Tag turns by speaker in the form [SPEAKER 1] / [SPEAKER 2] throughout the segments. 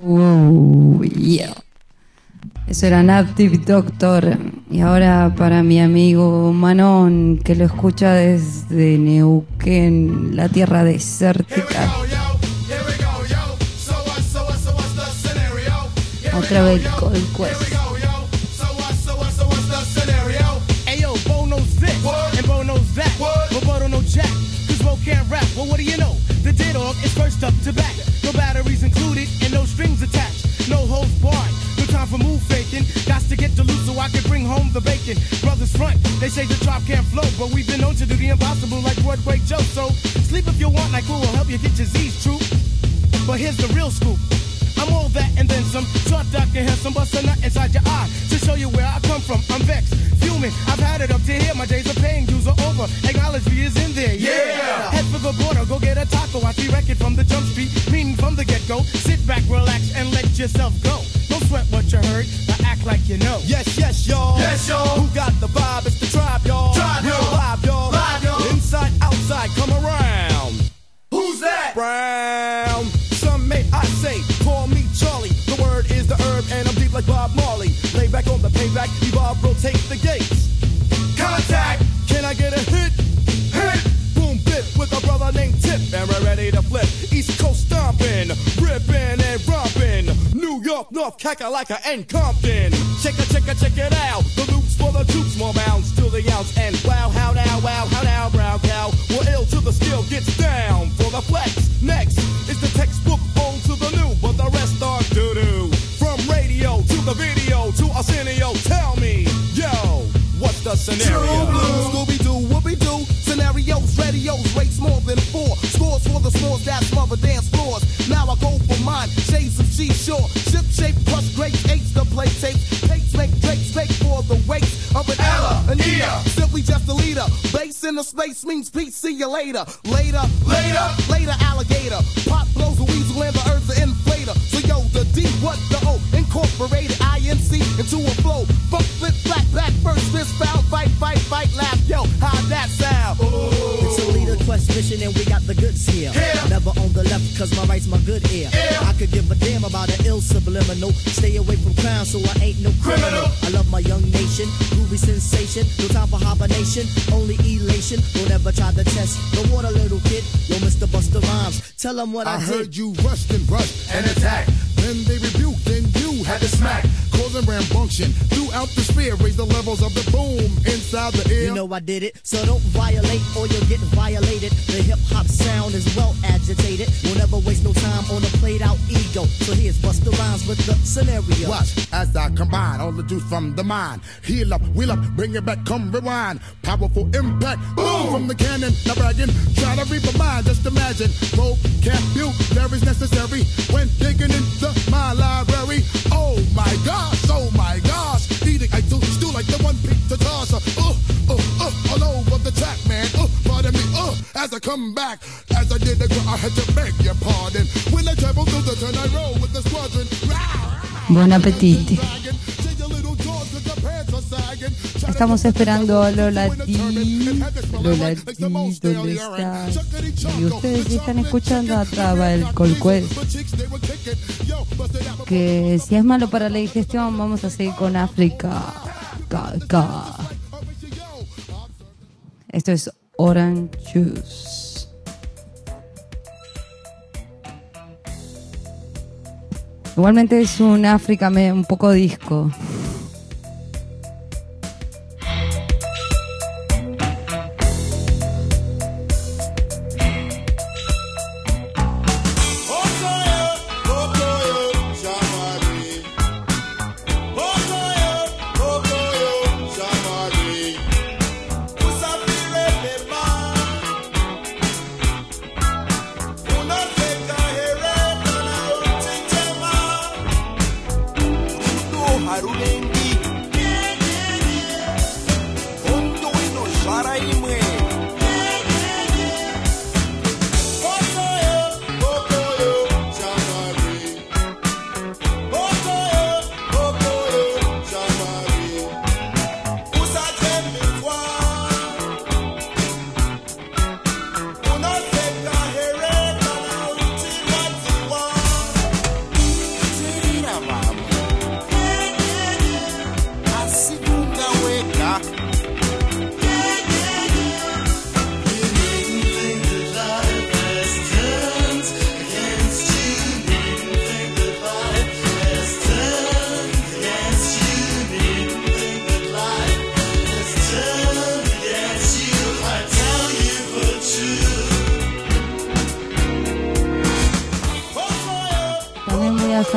[SPEAKER 1] Yeah. Eso era Native Doctor. Y ahora para mi amigo Manon, que lo escucha desde Neuquén, la tierra desértica. Otra vez Cold Quest.
[SPEAKER 2] Ayo, Bo knows this, and Bo knows that, but Bo don't know jack, cause Bo can't rap. Well, what do you know? The D-Dog is first up to back. No batteries included and no strings attached. No holds barred, no time for move faking. Got to get to loose so I can bring home the bacon. Brothers front, they say the drop can't flow, but we've been known to do the impossible like Broadway Joe. So sleep if you want, like who will help you get your Z's true. But here's the real scoop. I'm all that and then some. Short, dark, and handsome, bust a nut inside your eye to show you where I come from. I'm vexed, fuming. I've had it up to here. My days of paying dues are over. Acknowledge me is in there. Yeah. Head for the border, go get a taco. I see record from the jump street, meaning from the get go. Sit back, relax, and let yourself go. Don't sweat what you heard, but act like you know.
[SPEAKER 3] Yes, yes, y'all.
[SPEAKER 2] Yes, y'all.
[SPEAKER 3] Who got the vibe? It's the tribe, y'all.
[SPEAKER 2] Tribe, y'all.
[SPEAKER 3] Real live, y'all.
[SPEAKER 2] Live, y'all.
[SPEAKER 3] Inside, outside, come around.
[SPEAKER 2] Who's that?
[SPEAKER 3] Brown. Some may I say, call me Charlie. The word is the herb, and I'm deep like Bob Marley. Lay back on the payback, evolve, rotate the gates.
[SPEAKER 2] Contact.
[SPEAKER 3] Can I get a hit? Hit. Boom, bip with a brother named Tip, and we're ready to flip. East Coast stomping, ripping and romping. New York, North, Kakalaka, and Compton. Check it out. The loops for the troops, more bounds to the ounce. And wow, how now, brown cow. We're ill till the skill gets down for the flex. Next is the textbook old to the new, but the rest are doo-doo. From radio to the video to Arsenio, tell me, yo, what's the scenario? Scooby-Doo, whoopie-doo, scenarios, radios, rates more than 4. Scores for the scores that smother dance floors. Now I go for mine, shades of seashore. Ship shape, crush grapes, eights to play tapes. Pates make drakes, fake for the weight of an Ella, an Ea. Simply just a leader. Base in the space means peace, see you later. Later, alligator. Pop blows a weasel and the earth's an inflator. So yo, the D, what the O? Incorporated INC into a flow. Funk, flip, flat, back, first, fist, foul, fight, laugh. Yo, how'd that sound? Ooh.
[SPEAKER 4] It's a leader quest mission and we got the goods here.
[SPEAKER 3] Yeah.
[SPEAKER 4] Never on the left cause my right's my good ear.
[SPEAKER 3] Yeah.
[SPEAKER 4] I could give a damn about an ill subliminal. Stay away from crime so I ain't no criminal. I love my young nation, groovy sensation. No time for hibernation, only elation. Don't ever try to test the water, little kid. Yo, Mr. Busta Rhymes, tell them what I did.
[SPEAKER 3] Heard you rushed and attacked. Then they rebuked and you had to smack. Causing rambunction throughout the sphere. Raise the levels of the boom inside the ear.
[SPEAKER 4] You know I did it, so don't violate or you'll get violated. The hip-hop sound is well agitated. We'll never waste no time on a played-out ego. So here's Busta Rhymes with the scenario.
[SPEAKER 3] Watch as I combine all the juice from the mind. Heal up, wheel up, bring it back, come rewind. Powerful impact, boom from the cannon. Now bragging, try to read my mind, just imagine. Vocabulary's necessary when digging into my library. Oh my gosh, eating I do still like the one pizza toss. All over the track, man. Pardon me, as I come back, as I did the girl, I had to beg your pardon. When I travel through the turn, I roll with the squadron.
[SPEAKER 1] Buon appetito. Estamos esperando a Lola T. Lola T, ¿dónde estás? Y ustedes están escuchando acá el Cold Quest. Que si es malo para la digestión, vamos a seguir con África. Esto es Orange Juice. Igualmente es un África un poco disco.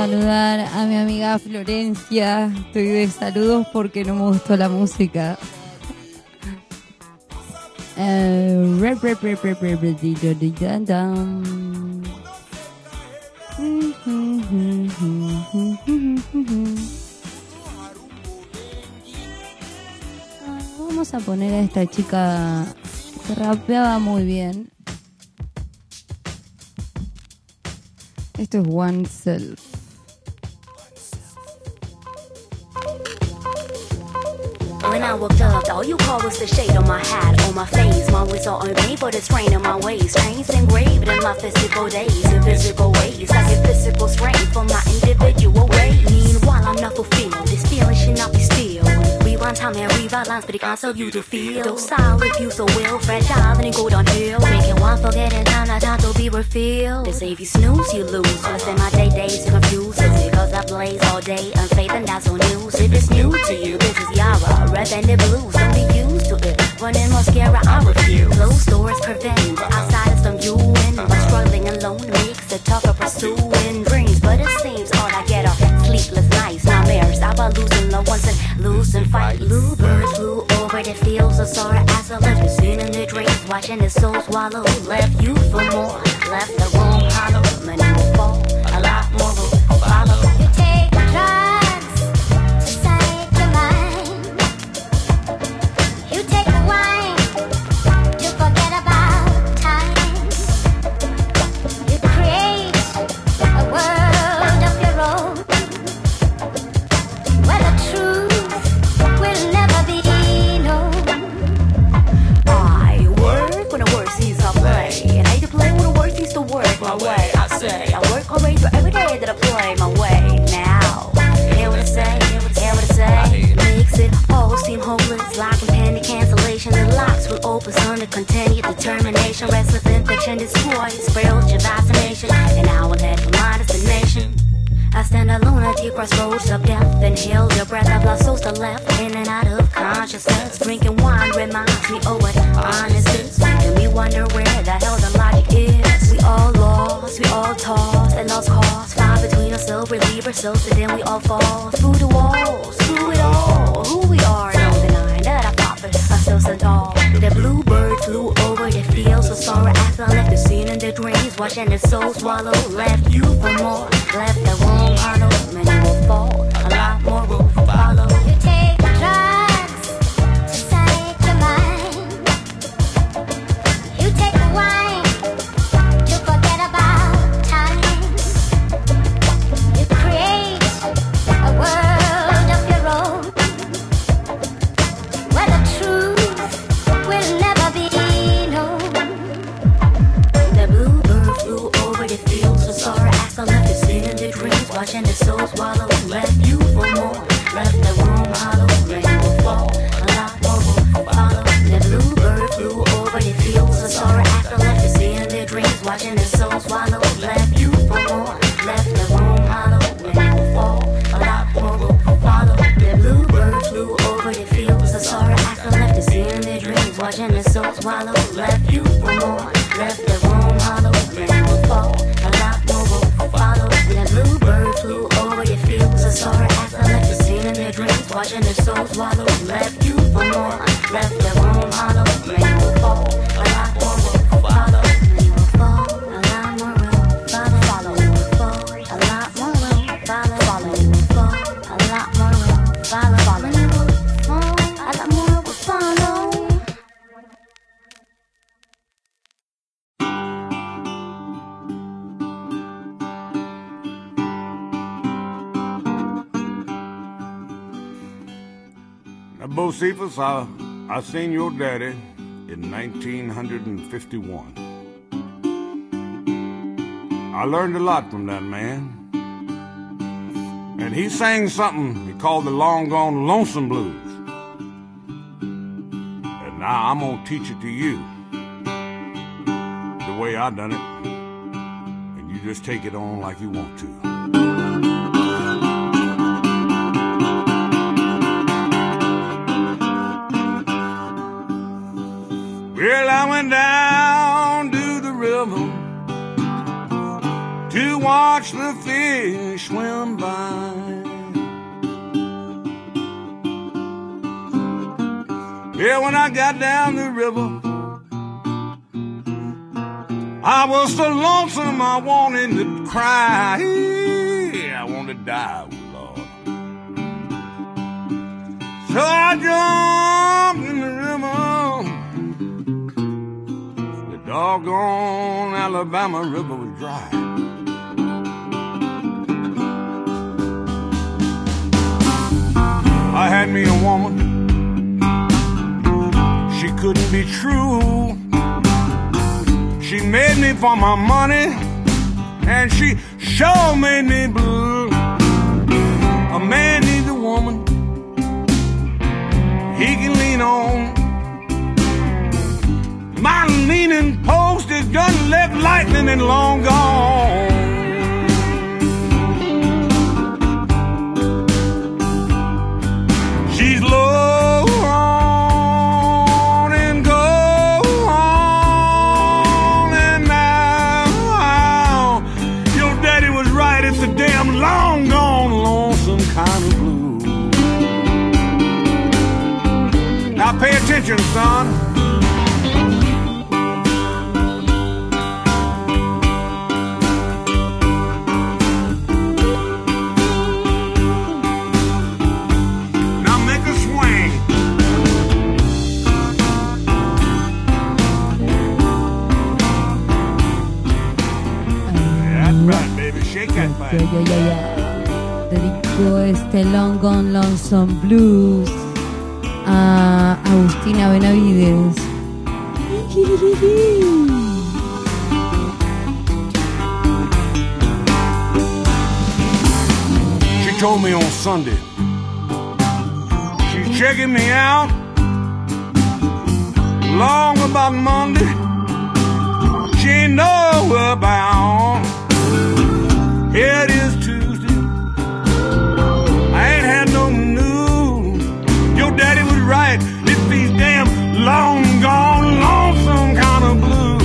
[SPEAKER 1] saludar a mi amiga Florencia. Estoy de saludos porque no me gustó la música. Vamos a poner a esta chica que rapeaba muy bien. Esto es One Self.
[SPEAKER 5] When I woke up, all you call was the shade on my hat, on my face. My words are unpaid for the strain on my ways. Chains engraved in my physical days, in physical ways. I get physical strength from my individual ways. Meanwhile, I'm not fulfilled. This feeling should not be still. Rewind time and rewrite lines, but it can't serve you to feel. Docile if you so will, fragile and it go downhill. Making one forgetting time, not time to be refilled. They say if you snooze, you lose. So I spend my days confused. It's because I blaze all day, unfaith and that's on news. If it's new to you, this is Yara. Red banded blues, don't be used to it. Running mascara, I refuse. Closed doors prevent outsiders from you and my struggling alone makes it tougher pursuing dreams. But it seems all I get are sleepless nights, nightmares about losing loved ones and losing fights. Bluebirds flew over the fields of sorrow as I left the scene in the dreams, watching the soul swallow. Left you for more, left the room hollow. Many will fall, a lot more will follow.
[SPEAKER 6] You take drugs to save your mind. You take the wine to forget about time. You create a world of your own where the truth will never be known.
[SPEAKER 5] I work when the word seems to play, and I hate to play when the word seems to work my way. I say I work already for every day that I play my way. Now, hear what I say, hear what I say. Makes it all seem hopeless, like impending cancellation. The locks will open under continued determination. Restless infection destroys spiritual vaccination, and I will head for my destination. I stand alone at the crossroads of death. Inhale the breath of lost souls to left, in and out of consciousness. Drinking wine reminds me of what honest is, making me wonder where the hell the logic is. We all lost, we all tossed and lost cause. Fight between ourselves, relieve ourselves, and then we all fall through the walls, through it all. Who we are, no denying that I fought for ourselves and all. The bluebird flew over the fields of sorrow after I left the scene in the dreams, watching the soul swallow. Left you for more, left the room hollow. Many will fall, a lot more will follow.
[SPEAKER 6] You take drugs to save your mind. You take the wine to forget about time. You create a world of your own where the truth will never be known.
[SPEAKER 5] The bluebird flew over the fields of sorrow as I left the scene in the dreams, watching the soul swallow. Left you for more, left the room hollow. Many will fall, a lot more will follow. The bluebird flew over the fields of sorrow after I left the scene in the dreams, watching the soul swallow. Left you for more, left the room hollow. Many will fall, a lot more will follow. The bluebird flew over the fields of sorrow after I left the scene in the dreams, watching the soul swallow. Left you for more, left the room hollow. Many will fall, a lot more will follow. The bluebird flew over the fields of sorrow after I left the scene in the dreams, watching the soul swallow. Left you for more, left the room hollow. Many will fall, a lot more will follow. Many will fall, a lot more will follow. Follow will fall, a lot more will follow. Follow will fall, a lot more will follow. Follow will fall, a lot more will follow.
[SPEAKER 7] Now, Bocephus, I seen your daddy in 1951. I learned a lot from that man. And he sang something he called the Long Gone Lonesome Blues. And now I'm gonna teach it to you the way I done it. And you just take it on like you want to. Well, I went down to the river to watch the fish swim by. Yeah, when I got down the river, I was so lonesome I wanted to cry. I wanted to die, Lord. So I jumped in the river, the doggone Alabama River was dry. I had me a woman, she couldn't be true. She made me for my money, and she sure made me blue. A man needs a woman he can lean on. My leaning post is done left lightning and long gone. She's low on and go on, and now your daddy was right. It's a damn long gone, lonesome kind of blue. Now pay attention, son.
[SPEAKER 1] Dedico este Long Gone Lonesome Blues a Agustina Benavides.
[SPEAKER 7] She told me on Sunday she's checking me out. Long about Monday she ain't nowhere bound. Here it is Tuesday, I ain't had no news. Your daddy was right, it's these damn long gone, lonesome kind of blues.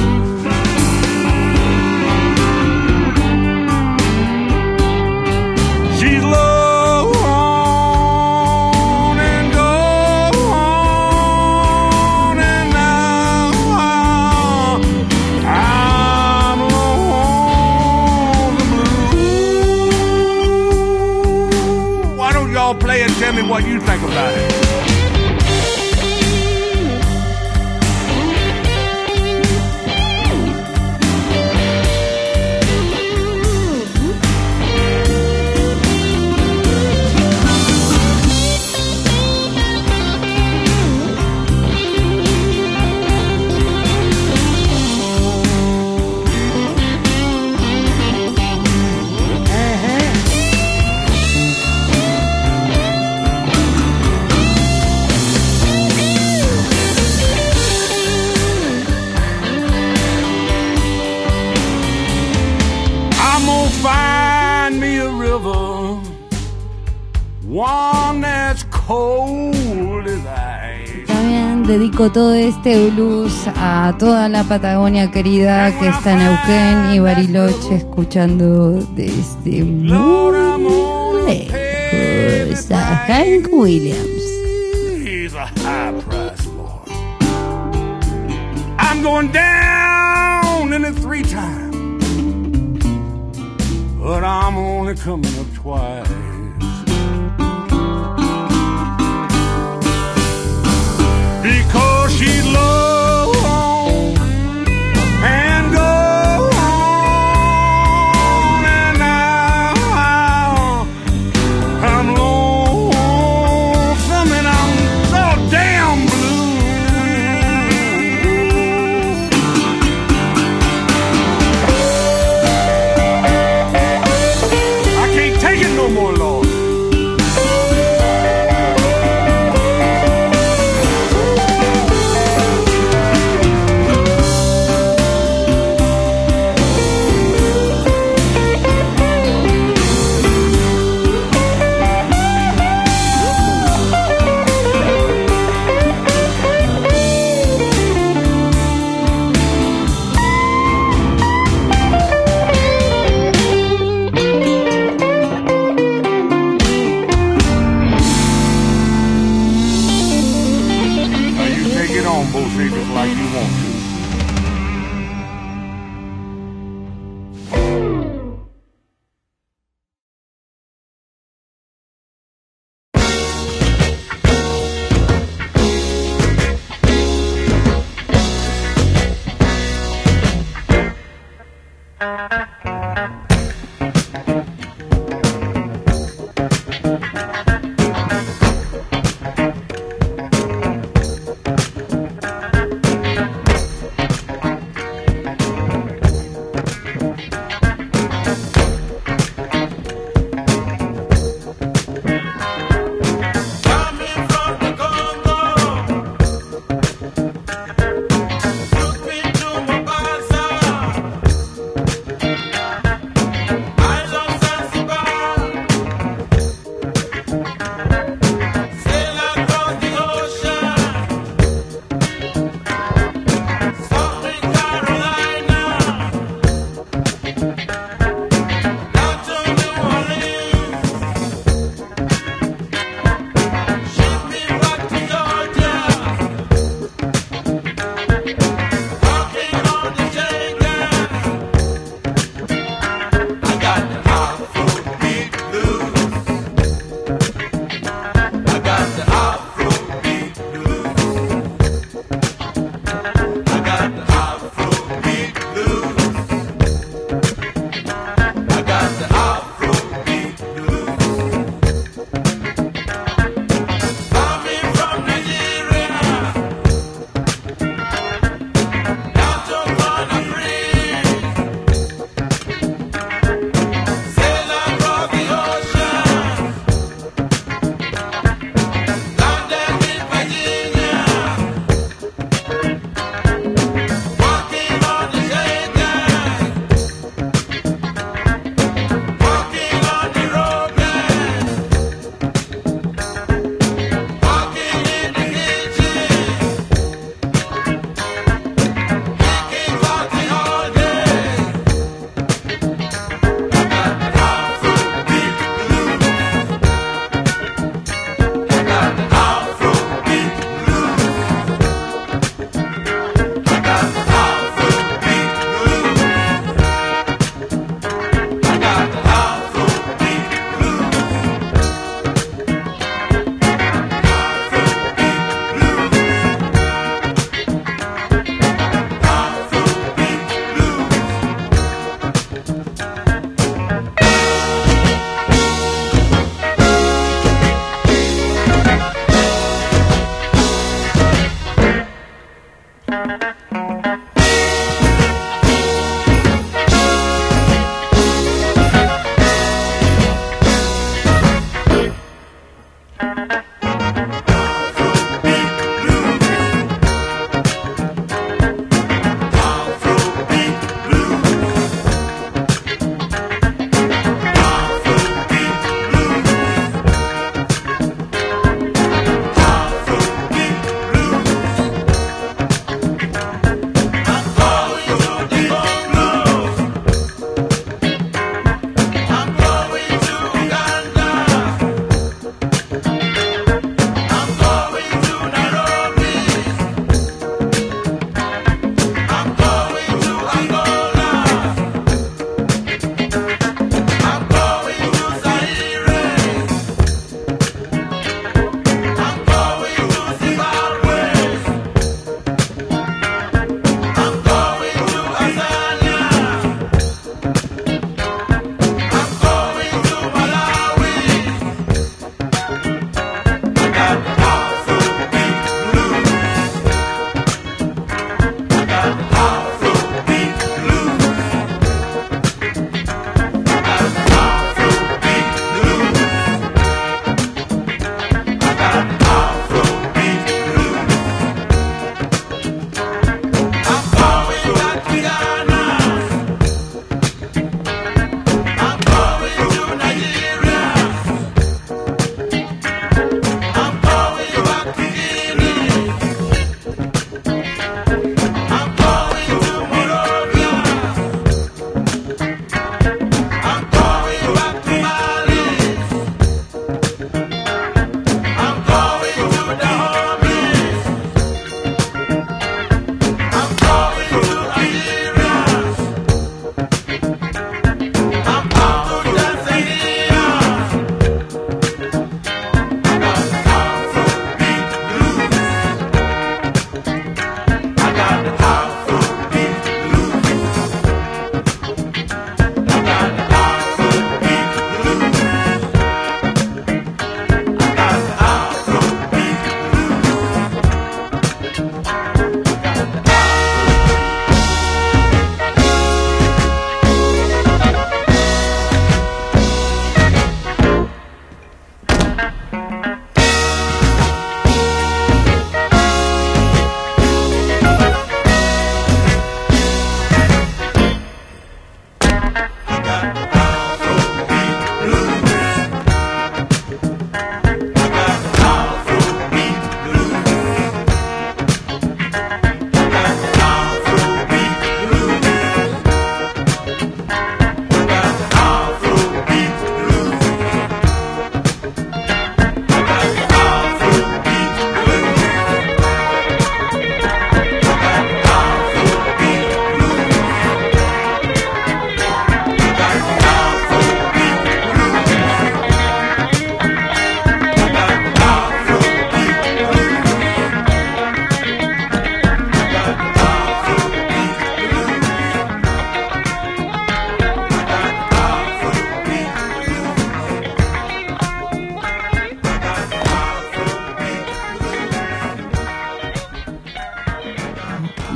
[SPEAKER 7] She's low on and go on, and now I'm low on the blues. Why don't y'all play and tell me what you think about it? Find me a river, one that's cold as ice.
[SPEAKER 1] También dedico todo este blues a toda la Patagonia querida que está en Neuquén y Bariloche, escuchando desde muy lejos a Hank Williams.
[SPEAKER 7] He's a high price boy. I'm going down in it 3 times, but I'm only coming up twice. Because she's low and go on, and now I'm lonesome and I'm so damn blue. I can't take it no more, Lord.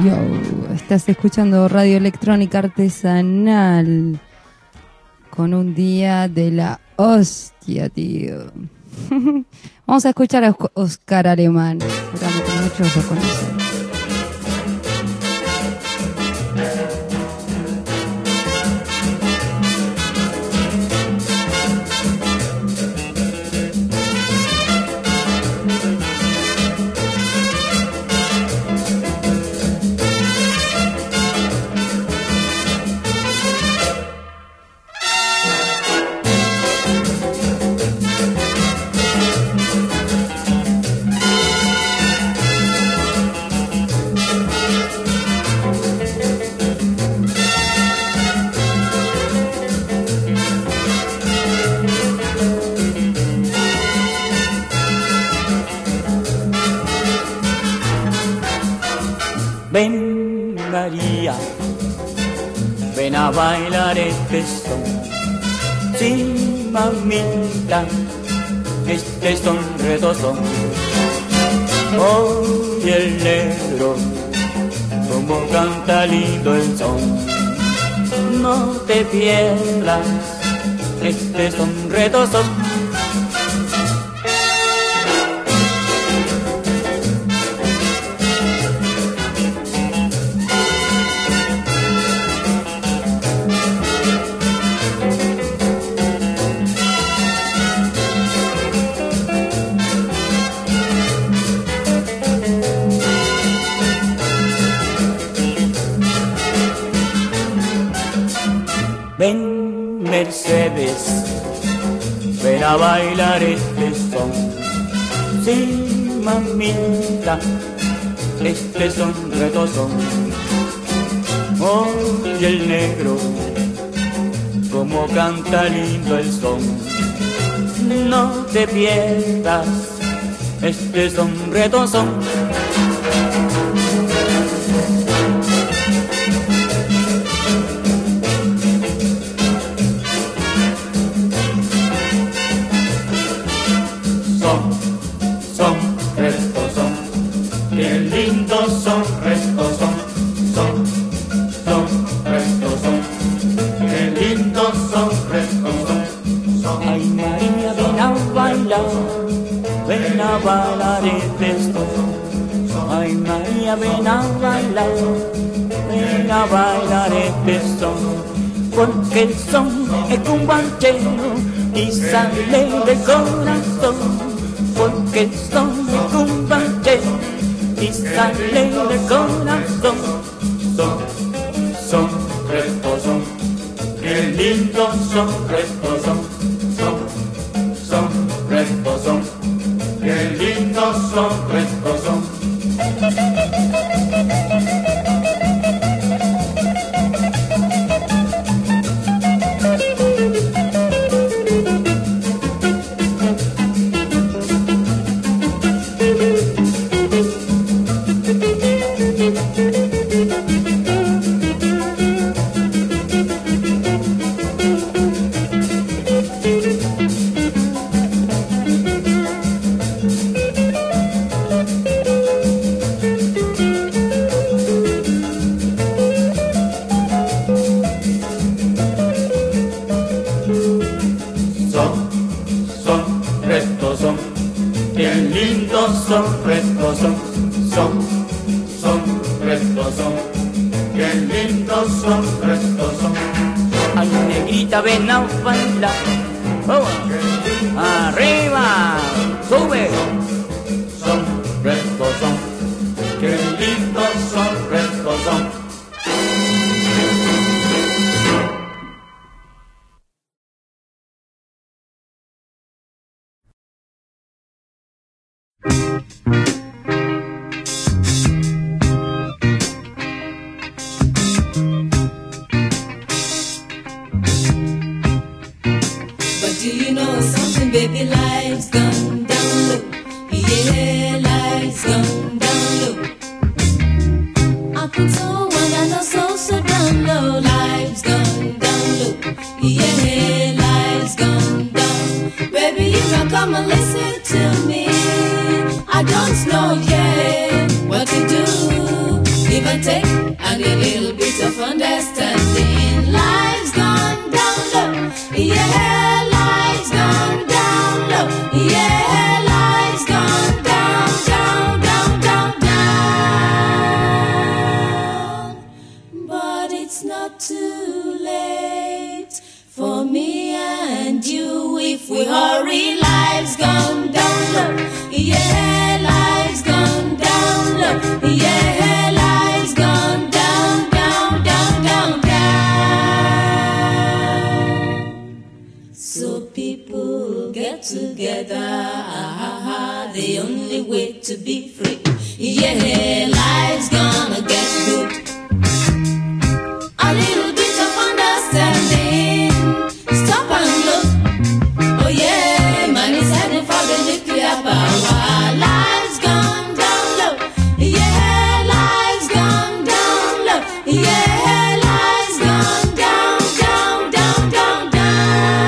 [SPEAKER 1] Yo, estás escuchando Radio Electrónica Artesanal con un día de la hostia, tío. Vamos a escuchar a Oscar Alemán, seguramente muchos lo conocen.
[SPEAKER 8] Ven María, ven a bailar este son. Sí, mamita, este son retozón. Oye el negro, como canta lindo el son. No te pierdas, este son retozón. Ven Mercedes, ven a bailar este son. Sí, mamita, este son retozón. Oye el negro, como canta lindo el son. No te pierdas, este son retozón.
[SPEAKER 9] Son restos son restos son, qué lindos son restos son.
[SPEAKER 8] Ay María, ven a bailar este son. Ay María, ven a bailar este son. Porque el son es cumbanchero y sale del corazón. Porque el son es cumbanchero y sale del corazón.
[SPEAKER 9] Son restos son, qué lindos son restos son restos son, qué lindos son restos son.
[SPEAKER 8] Ven a bailar, arriba, sube.
[SPEAKER 9] Son restos son, qué lindos son restos son.
[SPEAKER 10] Baby, life's gone down low. Yeah, life's gone down low. I've been so and I so down low. Life's gone down low. Yeah, life's gone down. Baby, you can come and listen to me. I don't know yet what to do. If I take need a little bit of understanding. Life's gone down low, yeah, life's gone down low, yeah, life's gone down, down, down, down, down. But it's not too late for me and you if we hurry. Life's gone down low, yeah, life's gone down low, yeah, life's gone down, down, down, down, down. So people get together, the only way to be free. Yeah, life's gonna get good. A little bit of understanding. Stop and look. Oh yeah, man is heading for the nuclear power. Life's gone down low. Yeah, life's gone down low. Yeah, life's gone down, down, down, down, down.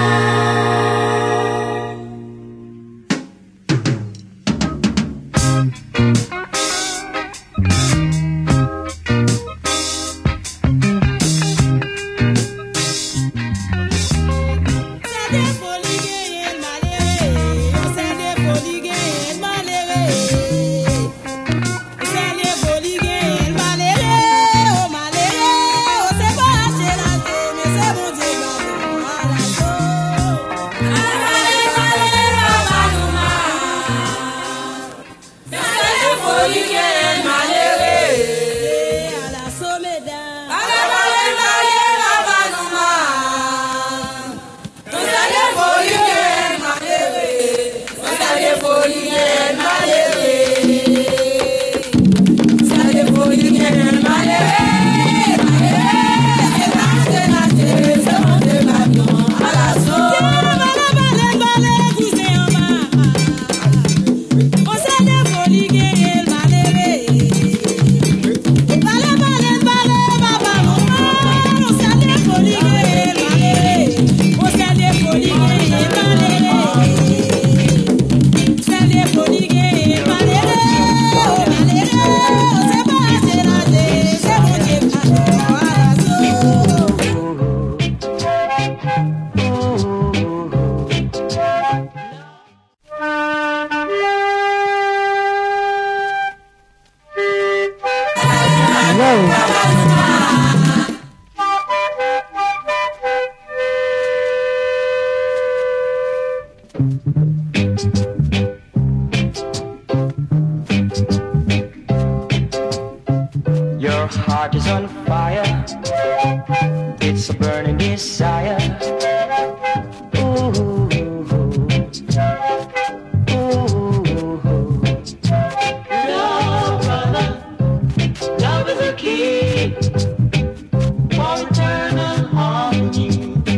[SPEAKER 11] Your heart is on fire, it's a burning desire. Ooh, love, brother, love is a key for eternal harmony.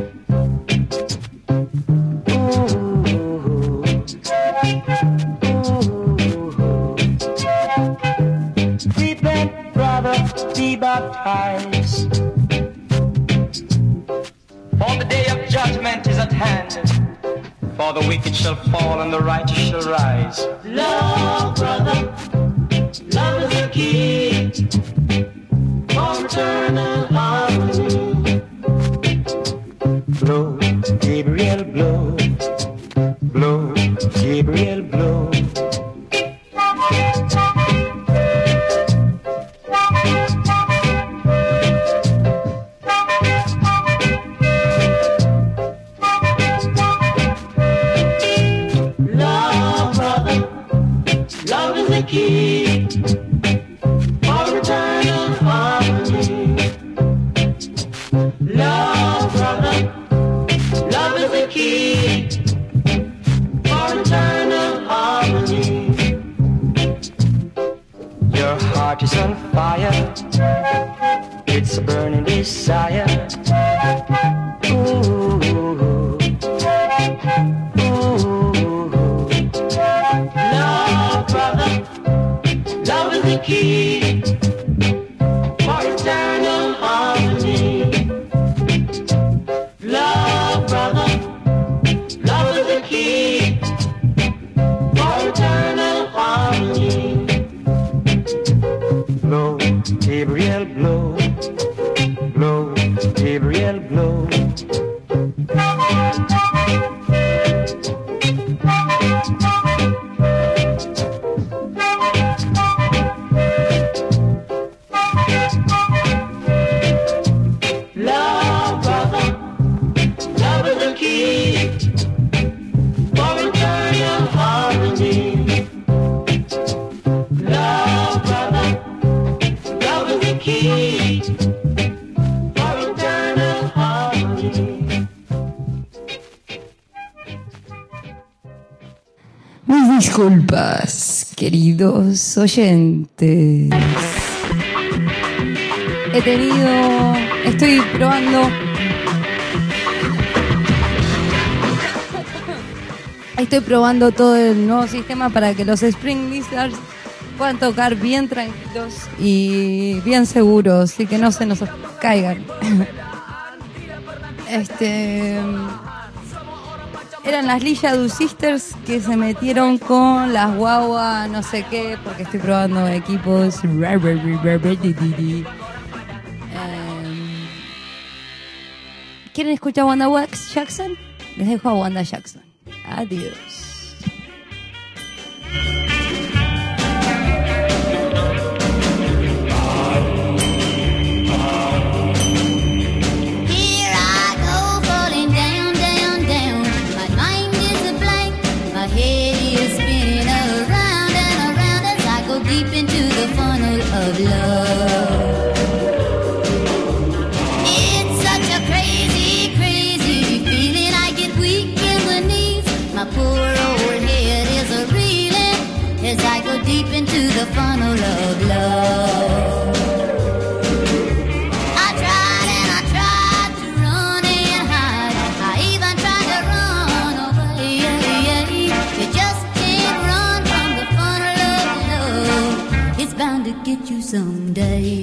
[SPEAKER 11] Repent, brother, be baptized, for the day of judgment is at hand, for the wicked shall fall and the righteous shall rise. Love, brother, love is the key for eternal harmony. Blow, Gabriel, blow, blow, Gabriel, blow. Key for eternal harmony. Love, brother, love is the key for eternal harmony. Your heart is on fire, it's a burning desire. Ooh, love, brother, love is the key for eternal harmony. Love, brother, love is the key for eternal harmony. Blow, Gabriel.
[SPEAKER 1] Mis disculpas, queridos oyentes. Estoy probando. Estoy probando todo el nuevo sistema para que los Spring Lizards puedan tocar bien tranquilos y bien seguros y que no se nos caigan. Eran las Lilla Du Sisters que se metieron con las guagua no sé qué, porque estoy probando equipos. ¿Quieren escuchar Wanda Jackson? Les dejo a Wanda Jackson. Adiós.
[SPEAKER 6] Of love. It's such a crazy, crazy feeling. I get weak in the knees. My poor old head is a reeling as I go deep into the funnel of love. I tried and I tried to run and hide. I even tried to run away. You just can't run from the funnel of love. It's bound to get you someday.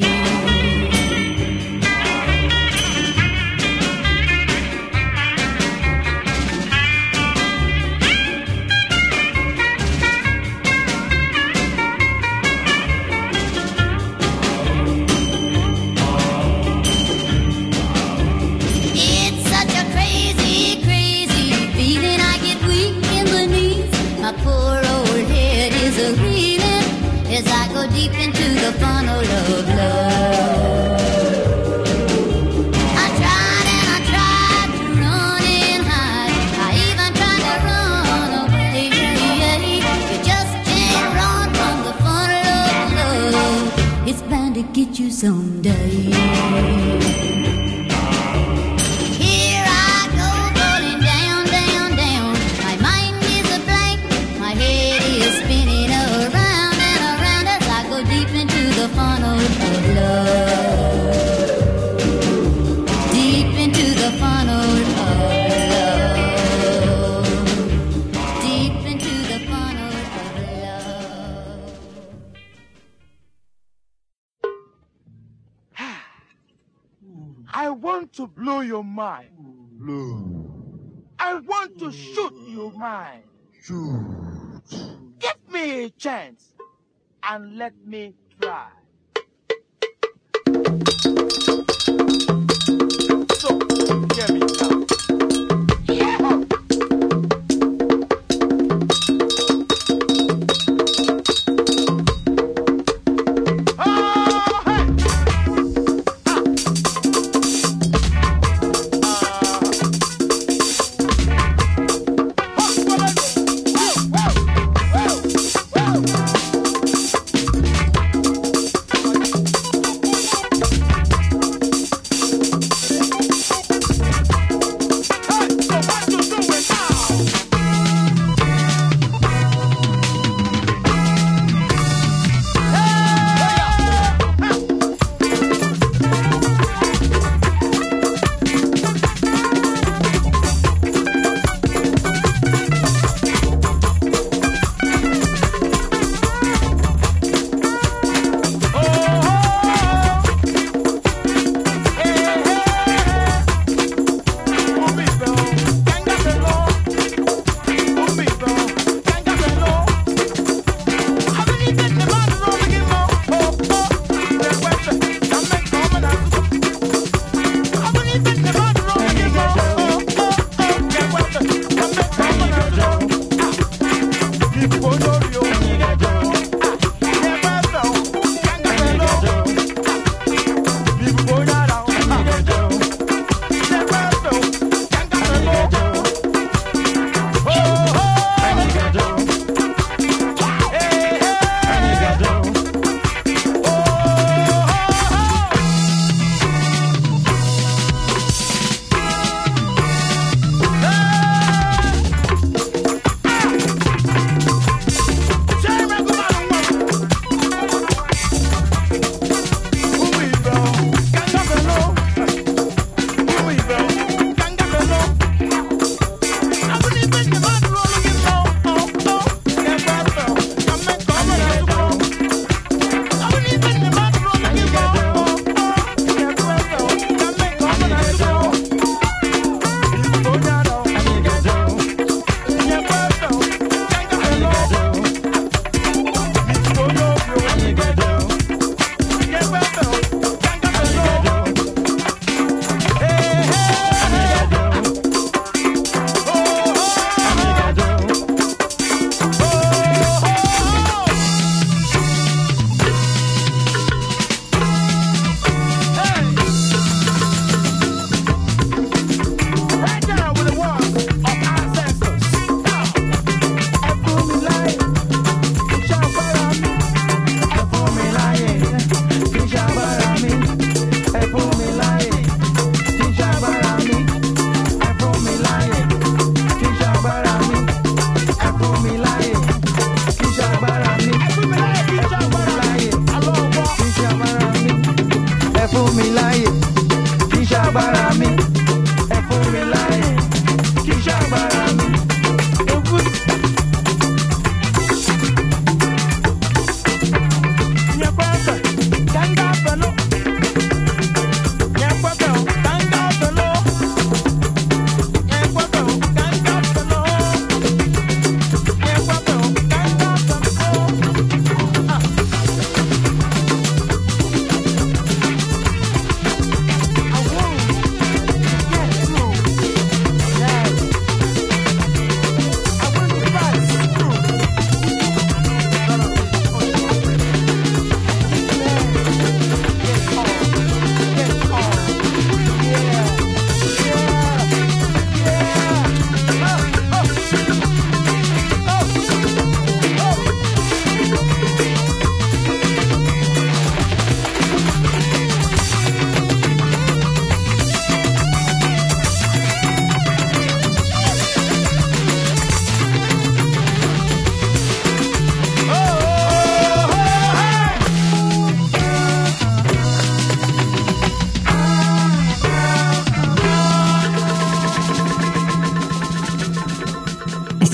[SPEAKER 6] It's such a crazy, crazy feeling. I get weak in the knees. My poor old head is a reeling as I go deep into the funnel of love. I tried and I tried to run and hide. I even tried to run away. You just can't run from the funnel of love. It's bound to get you someday. Here I go falling down, down, down. My mind is a blank. My head is spinning around and around as I go deep into the funnel of love. Deep into the funnel of love. Deep into the funnel of love.
[SPEAKER 12] I want to blow your mind. Blow. I want to shoot your mind. Shoot. Give me a chance and let me try. So, hear me now. Yeah.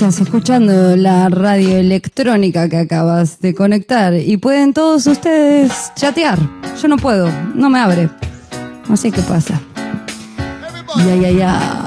[SPEAKER 1] Estás escuchando la radio electrónica que acabas de conectar y pueden todos ustedes chatear. Yo no puedo, no me abre. No sé qué pasa. Ya.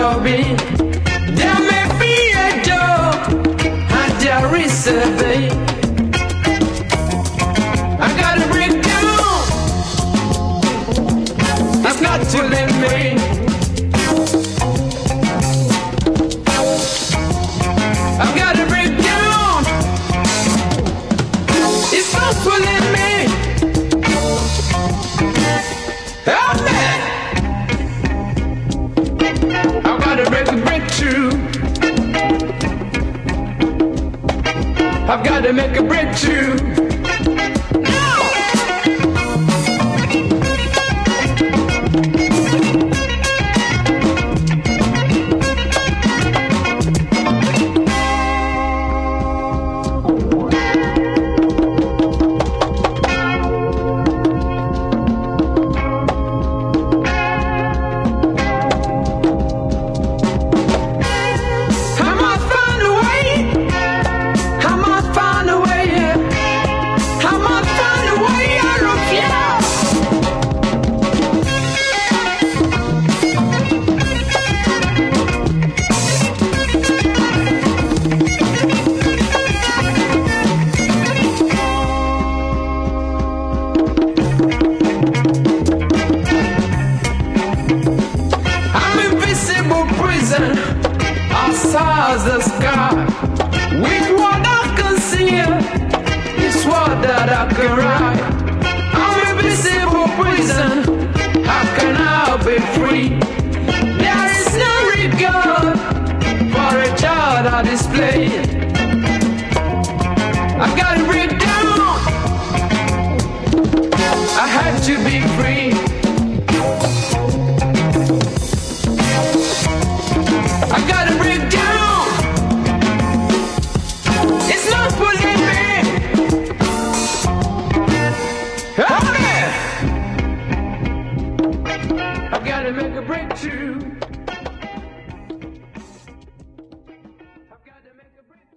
[SPEAKER 13] be, there may be a door, and there is a day. I gotta break down, it's not to let me. I've gotta break down, it's not to let me. Help me! I've gotta break the breakthrough. I've gotta make a breakthrough. As the sky, with what I can see, it's what that I can write. I'm invisible prison, how can I be free? There is no regard for a child I display. I gotta break down, I had to be free. I gotta break down, it's not pulling me. Help me! I gotta make a breakthrough. I've gotta make a breakthrough.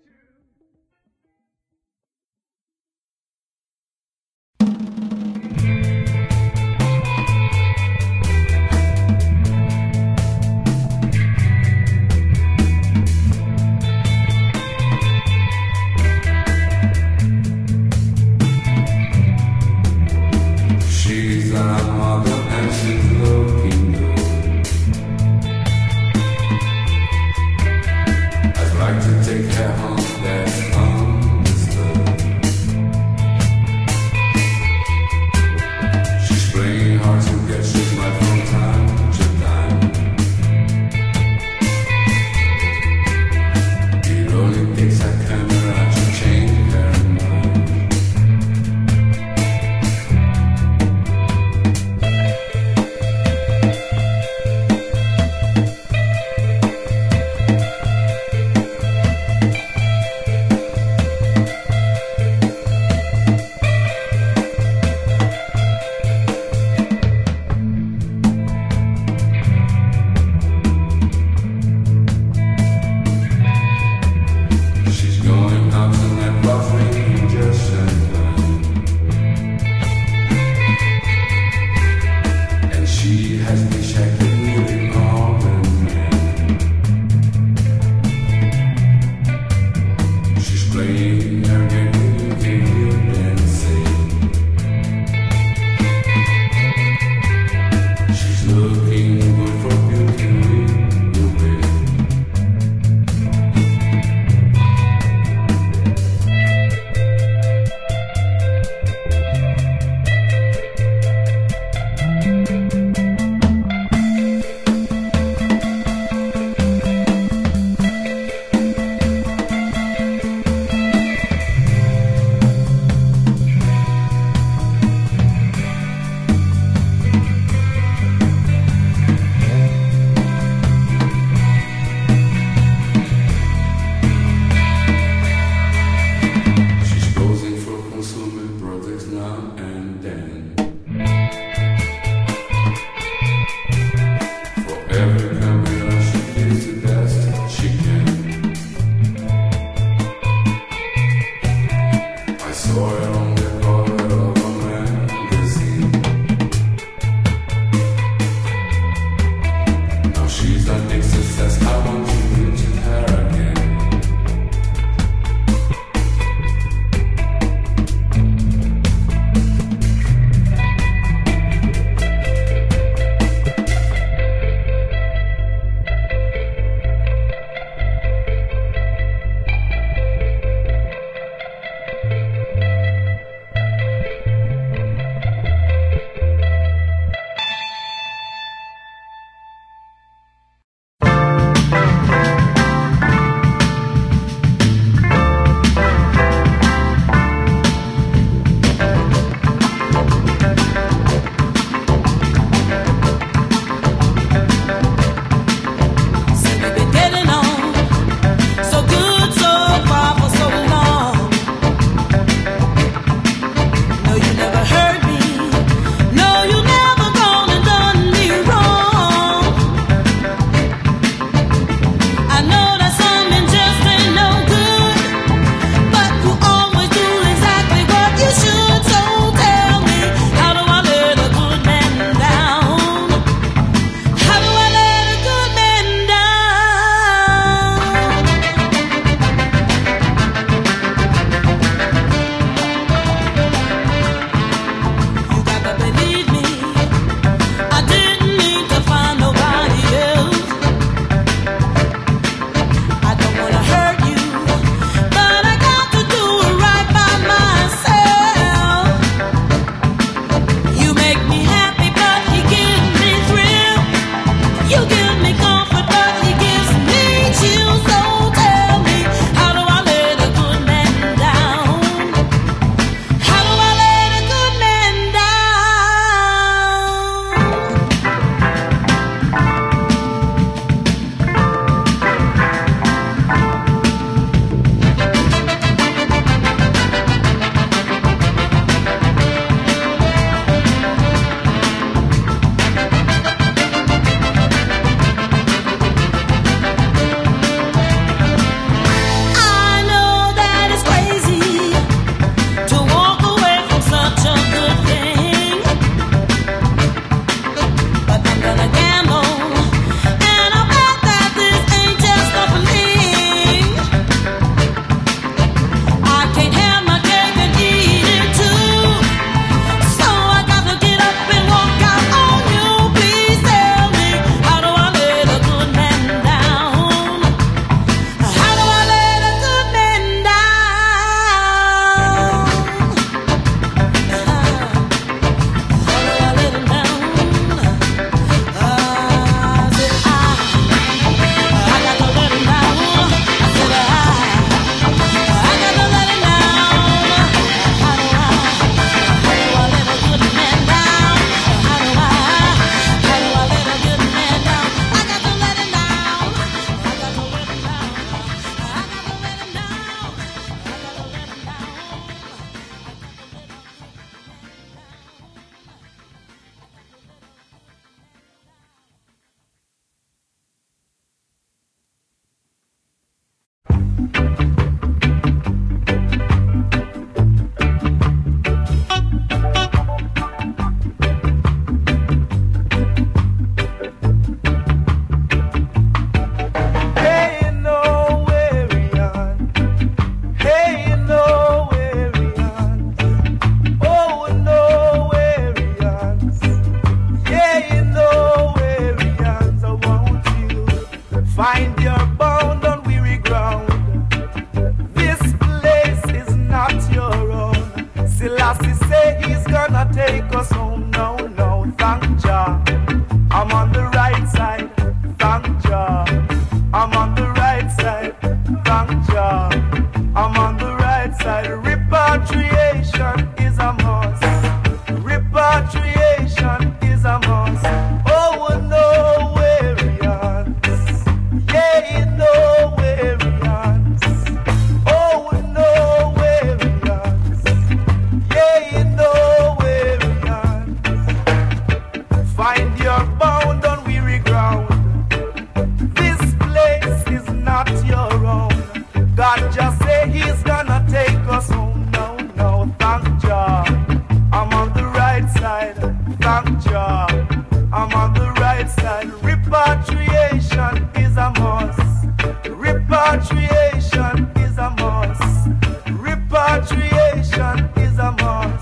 [SPEAKER 12] thank Jah. I'm on the right side, thank Jah. I'm on the right side. Repatriation is a must. Repatriation is a must. Oh, no variance. Yeah, you know variance. Oh, no variance. Yeah, you know variance. Find your bound on weary ground. This place is not your own. God just say He's gonna take us home. No, no, thank Jah. I'm on the right side. Thank Jah. I'm on the right side. Repatriation is a must. Repatriation is a must. Repatriation is a must.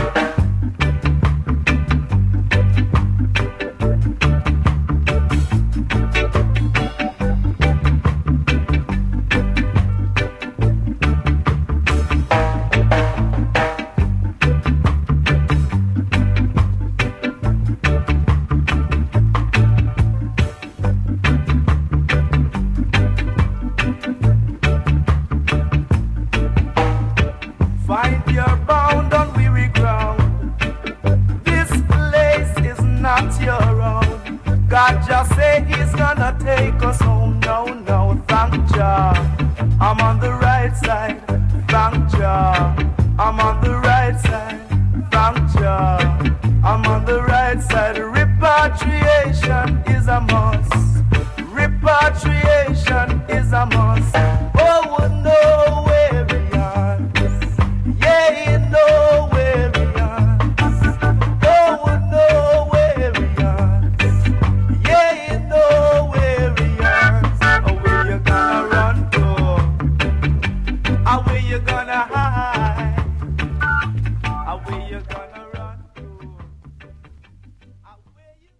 [SPEAKER 12] Find your bound on weary ground. This place is not your own. God just say He's gonna take us home. No, no, thank Jah. I'm on the right side. Thank Jah. I'm on the right side. Thank Jah. I'm on the right side. Repatriation is a must. Repatriation is a must. Oh, no variance. Yeah, you know variance. Oh, no variance. Yeah, you know variance. Oh, where you gonna run to? Oh, where you gonna hide? Oh, where you gonna run to? Oh, where you...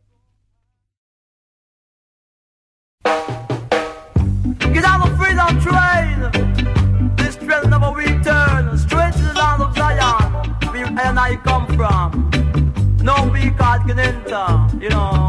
[SPEAKER 14] Get out of freedom train. This train never return. Straight to the land of Zion, where I and I come from. No big card can enter, you know.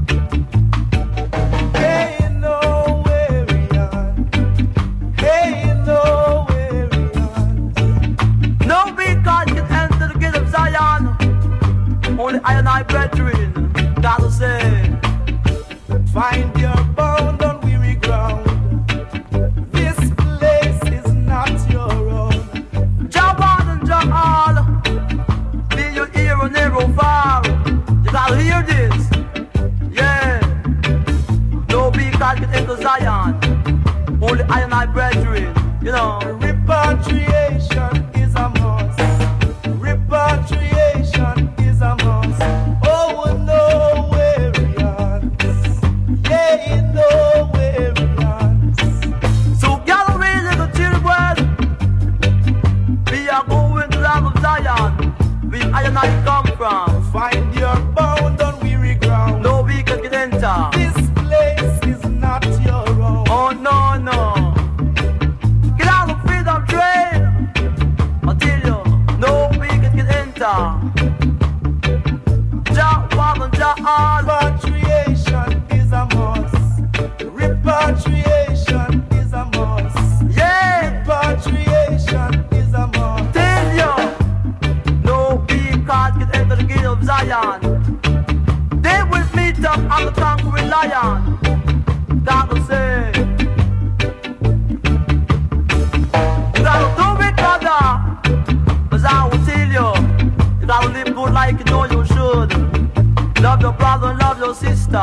[SPEAKER 12] Hey, you know variance. Hey, you know variance.
[SPEAKER 14] No big card can enter the gate of Zion. Only I and I brethren, gotta say.
[SPEAKER 12] Find your bound on weary ground. This place is not your own.
[SPEAKER 14] Jabba and Jahal, be your ear and never far. You gotta hear this, yeah. No big God can enter Zion. Only I and I brethren, you know.
[SPEAKER 12] Repatriation is a must. Repatriation is a must. Oh, no variance. Yeah, you know variance.
[SPEAKER 14] So gather me, little children. We are going to the land of Zion, where I and I come from.
[SPEAKER 12] Find your bound on weary ground.
[SPEAKER 14] No vehicle can enter.
[SPEAKER 12] This place is not your own.
[SPEAKER 14] Oh no, no. Get out of freedom train. I tell you, no vehicle can enter. Jah Wab and Jah All.
[SPEAKER 12] Repatriation is a must. Repatriation is a must.
[SPEAKER 14] Yeah.
[SPEAKER 12] Repatriation is a must.
[SPEAKER 14] Tell you, no big card can enter the gate of Zion. They will meet up on the conquering lion. That will say, you gotta do it, brother. Cause I will tell you, you gotta live good like you know you should. Love your brother and love your sister.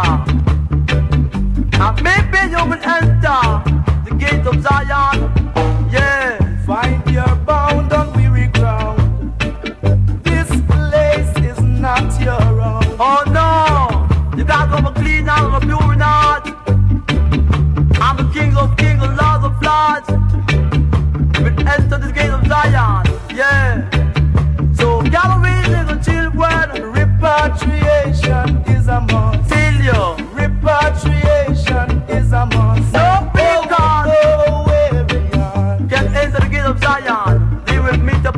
[SPEAKER 14] And maybe you will enter the gate of Zion. Yeah.
[SPEAKER 12] Find your bound on weary ground. This place is not your own.
[SPEAKER 14] Oh no, you gotta come clean out of a pure heart. I'm the king of kings and lords of lords. We'll enter the gate of Zion, yeah. So gather me, little children.
[SPEAKER 12] Repatriation is a must.
[SPEAKER 14] Tell you,
[SPEAKER 12] repatriation is a must.
[SPEAKER 14] No big God can enter the gate of Zion. They will meet up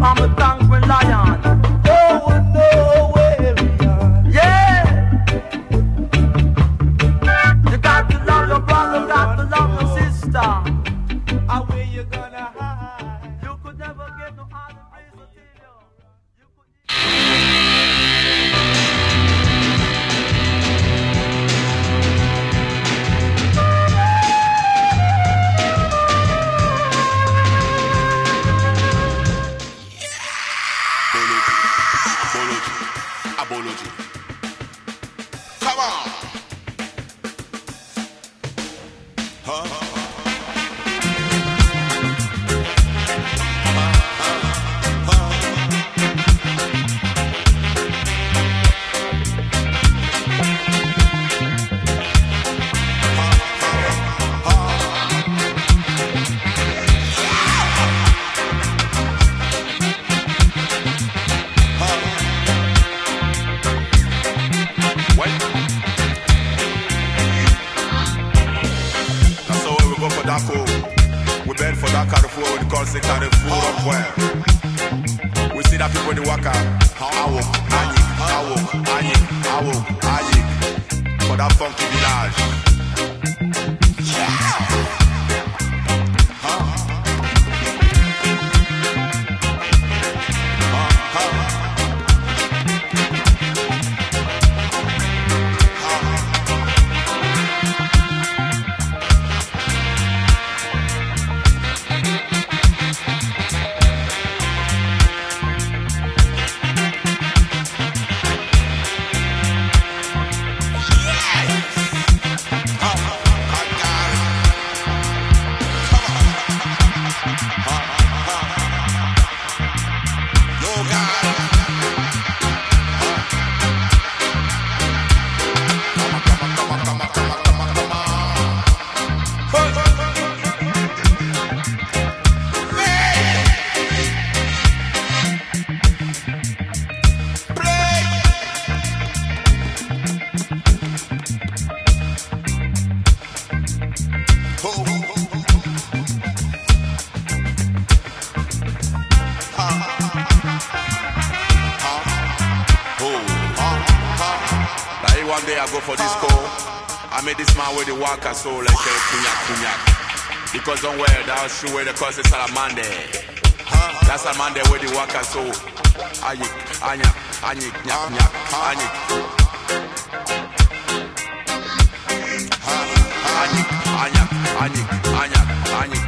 [SPEAKER 15] Daco. We bend for that kind of food because they carry food up well. We see that people in the waka. Awo, anyik, awo, anyik, awo, anyik. For that funky village. Yeah. One day I go for disco, I made this man with the waka so like a cognac. Because don't wear that shoe where the cause is salamande. That's salamande with the waka so anyik, anyak, anyik, nyak, nyak, anyik. Anyik, anyak, anyik, anyak, anyik.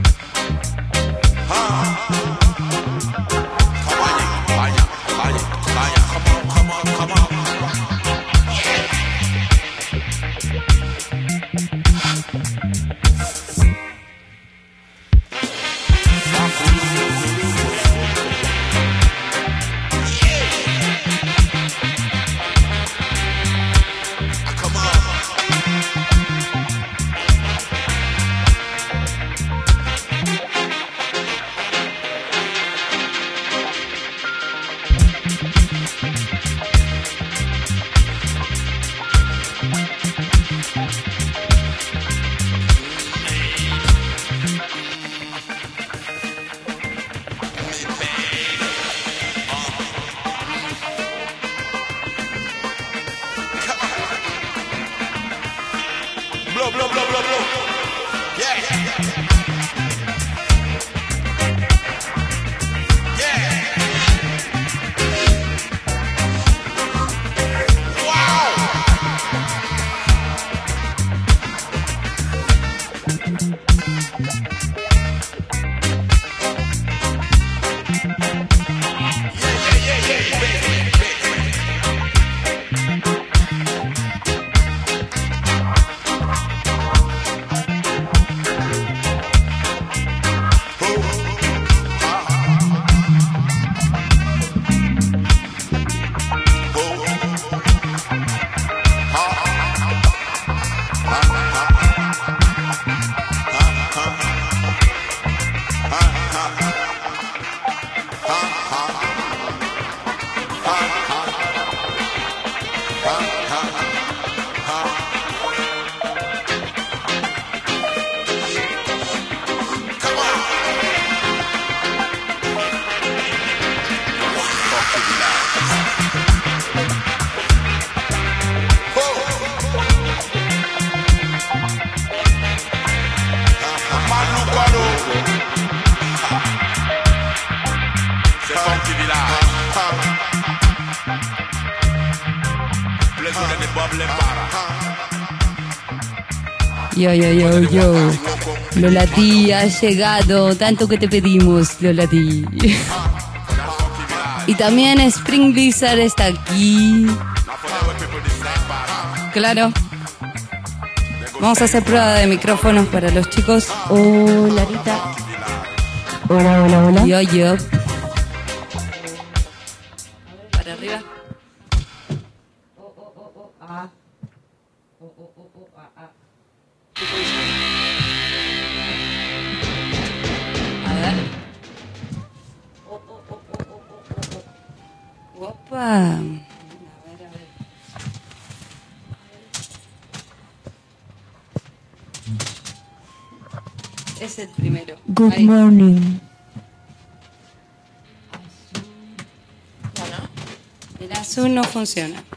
[SPEAKER 1] Yo, Lolati ha llegado, tanto que te pedimos, Lolati. Y también Spring Blizzard está aquí. Claro. Vamos a hacer prueba de micrófonos para los chicos. Hola, Rita. Hola. Yo. Para arriba. A ver. Opa. Es el primero.
[SPEAKER 16] Good
[SPEAKER 1] Ahí.
[SPEAKER 16] morning.
[SPEAKER 1] El azul no funciona.